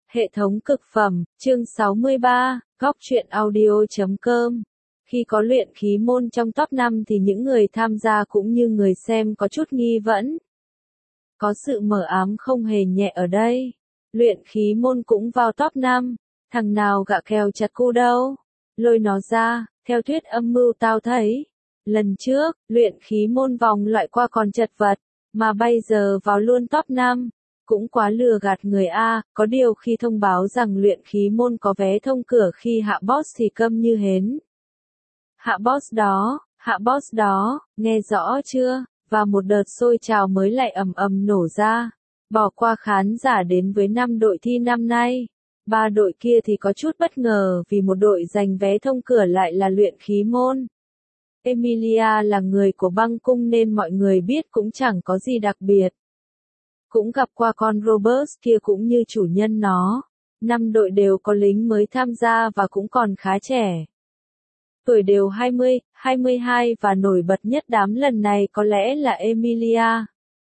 Hệ thống cực phẩm, chương 63, góc truyện audio.com. Khi có luyện khí môn trong top 5 thì những người tham gia cũng như người xem có chút nghi vấn. Có sự mờ ám không hề nhẹ ở đây. Luyện khí môn cũng vào top 5, thằng nào gạ kèo chặt cu đâu. Lôi nó ra, theo thuyết âm mưu tao thấy. Lần trước, luyện khí môn vòng loại qua còn chật vật, mà bây giờ vào luôn top 5. Cũng quá lừa gạt người A, có điều khi thông báo rằng luyện khí môn có vé thông cửa khi hạ boss thì câm như hến. Hạ boss đó, nghe rõ chưa? Và một đợt sôi trào mới lại ầm ầm nổ ra. Bỏ qua khán giả đến với 5 đội thi năm nay. 3 đội kia thì có chút bất ngờ vì một đội giành vé thông cửa lại là luyện khí môn. Emilia là người của băng cung nên mọi người biết cũng chẳng có gì đặc biệt. Cũng gặp qua con Robert kia cũng như chủ nhân nó. 5 đội đều có lính mới tham gia và cũng còn khá trẻ. Tuổi đều 20, 22 và nổi bật nhất đám lần này có lẽ là Emilia.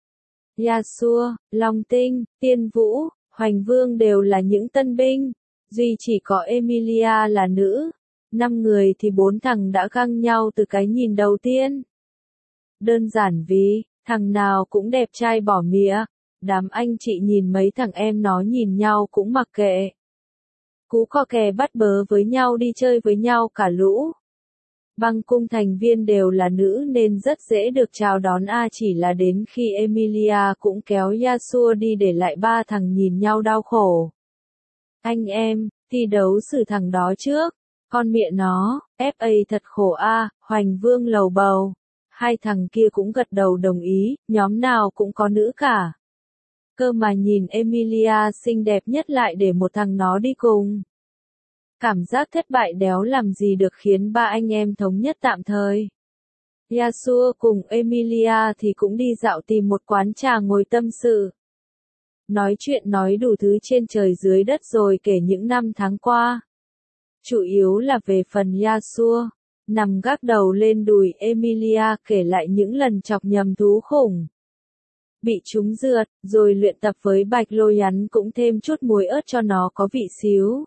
Yasuo, Long Tinh, Tiên Vũ, Hoành Vương đều là những tân binh. Duy chỉ có Emilia là nữ. 5 người thì 4 thằng đã găng nhau từ cái nhìn đầu tiên. Đơn giản vì, thằng nào cũng đẹp trai bỏ mía. Đám anh chị nhìn mấy thằng em nó nhìn nhau cũng mặc kệ. Cú co kè bắt bớ với nhau đi chơi với nhau cả lũ. Băng cung thành viên đều là nữ nên rất dễ được chào đón chỉ là đến khi Emilia cũng kéo Yasuo đi để lại 3 thằng nhìn nhau đau khổ. Anh em, thi đấu xử thằng đó trước. Con mẹ nó, FA thật khổ Hoành Vương lầu bầu. 2 thằng kia cũng gật đầu đồng ý, nhóm nào cũng có nữ cả. Cơ mà nhìn Emilia xinh đẹp nhất lại để một thằng nó đi cùng. Cảm giác thất bại đéo làm gì được khiến 3 anh em thống nhất tạm thời. Yasuo cùng Emilia thì cũng đi dạo tìm một quán trà ngồi tâm sự. Nói chuyện nói đủ thứ trên trời dưới đất rồi kể những năm tháng qua. Chủ yếu là về phần Yasuo. Nằm gác đầu lên đùi Emilia kể lại những lần chọc nhầm thú khủng. Bị trúng rượt, rồi luyện tập với bạch lôi yắn cũng thêm chút muối ớt cho nó có vị xíu.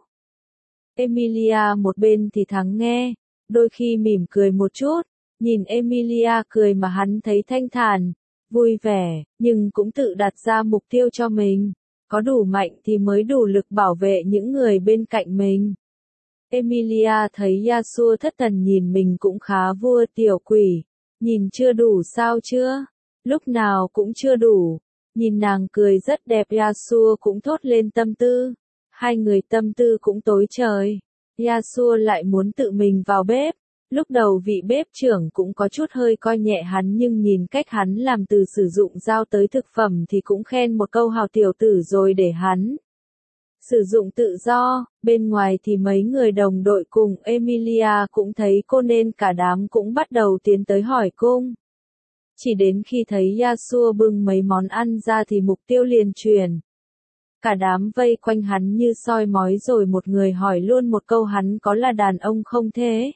Emilia một bên thì thắng nghe, đôi khi mỉm cười một chút, nhìn Emilia cười mà hắn thấy thanh thản, vui vẻ, nhưng cũng tự đặt ra mục tiêu cho mình, có đủ mạnh thì mới đủ lực bảo vệ những người bên cạnh mình. Emilia thấy Yasuo thất thần nhìn mình cũng khá vua tiểu quỷ, nhìn chưa đủ sao chưa? Lúc nào cũng chưa đủ. Nhìn nàng cười rất đẹp Yasuo cũng thốt lên tâm tư. 2 người tâm tư cũng tối trời. Yasuo lại muốn tự mình vào bếp. Lúc đầu vị bếp trưởng cũng có chút hơi coi nhẹ hắn nhưng nhìn cách hắn làm từ sử dụng dao tới thực phẩm thì cũng khen một câu hào tiểu tử rồi để hắn sử dụng tự do. Bên ngoài thì mấy người đồng đội cùng Emilia cũng thấy cô nên cả đám cũng bắt đầu tiến tới hỏi cung. Chỉ đến khi thấy Yasuo bưng mấy món ăn ra thì mục tiêu liền chuyển. Cả đám vây quanh hắn như soi mói rồi một người hỏi luôn một câu hắn có là đàn ông không thế?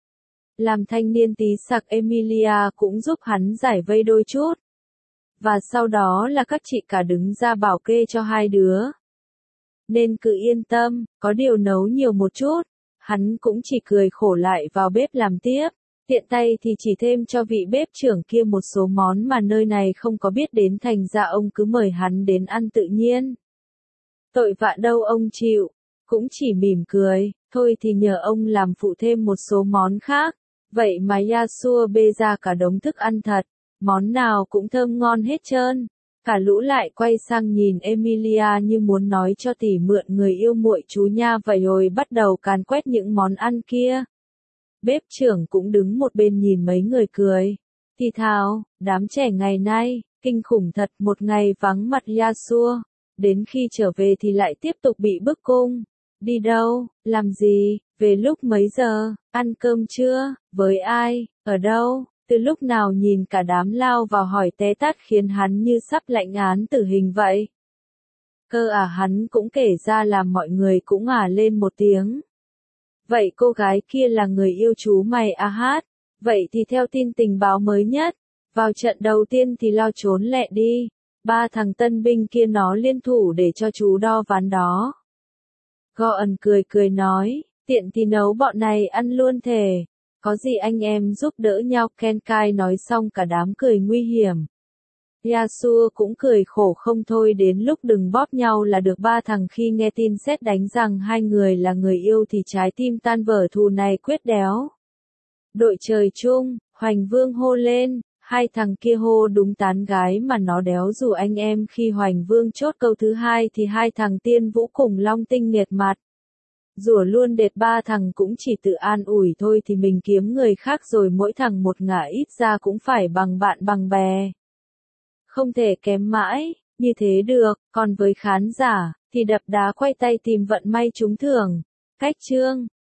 Làm thanh niên tí sặc Emilia cũng giúp hắn giải vây đôi chút. Và sau đó là các chị cả đứng ra bảo kê cho 2 đứa. Nên cứ yên tâm, có điều nấu nhiều một chút. Hắn cũng chỉ cười khổ lại vào bếp làm tiếp. Tiện tay thì chỉ thêm cho vị bếp trưởng kia một số món mà nơi này không có biết đến thành ra ông cứ mời hắn đến ăn tự nhiên. Tội vạ đâu ông chịu, cũng chỉ mỉm cười, thôi thì nhờ ông làm phụ thêm một số món khác. Vậy mà Yasuo bê ra cả đống thức ăn thật, món nào cũng thơm ngon hết trơn. Cả lũ lại quay sang nhìn Emilia như muốn nói cho tỉ mượn người yêu muội chú nha vậy rồi bắt đầu càn quét những món ăn kia. Bếp trưởng cũng đứng một bên nhìn mấy người cười. Thì thào, đám trẻ ngày nay, kinh khủng thật, một ngày vắng mặt Yasuo. Đến khi trở về thì lại tiếp tục bị bức cung. Đi đâu, làm gì, về lúc mấy giờ, ăn cơm chưa, với ai, ở đâu, từ lúc nào nhìn cả đám lao vào hỏi té tát khiến hắn như sắp lãnh án tử hình vậy. Cơ hắn cũng kể ra làm mọi người cũng lên một tiếng. Vậy cô gái kia là người yêu chú mày hát. Vậy thì theo tin tình báo mới nhất, vào trận đầu tiên thì lo trốn lẹ đi. 3 thằng tân binh kia nó liên thủ để cho chú đo ván đó. Gordon cười cười nói, tiện thì nấu bọn này ăn luôn thề. Có gì anh em giúp đỡ nhau, Kenkai nói xong cả đám cười nguy hiểm. Yasuo cũng cười khổ không thôi, đến lúc đừng bóp nhau là được. Ba thằng khi nghe tin sét đánh rằng hai người là người yêu thì trái tim tan vỡ, thù này quyết đéo. Đội trời chung, Hoành Vương hô lên, hai thằng kia hô đúng tán gái mà nó đéo. Dù anh em khi Hoành Vương chốt câu thứ hai thì hai thằng Tiên Vũ cùng Long Tinh nghiệt mặt. Rủa luôn đệt, ba thằng cũng chỉ tự an ủi thôi thì mình kiếm người khác rồi, mỗi thằng một ngả, ít ra cũng phải bằng bạn bằng bè. Không thể kém mãi, như thế được, còn với khán giả, thì đập đá quay tay tìm vận may trúng thưởng. Cách chương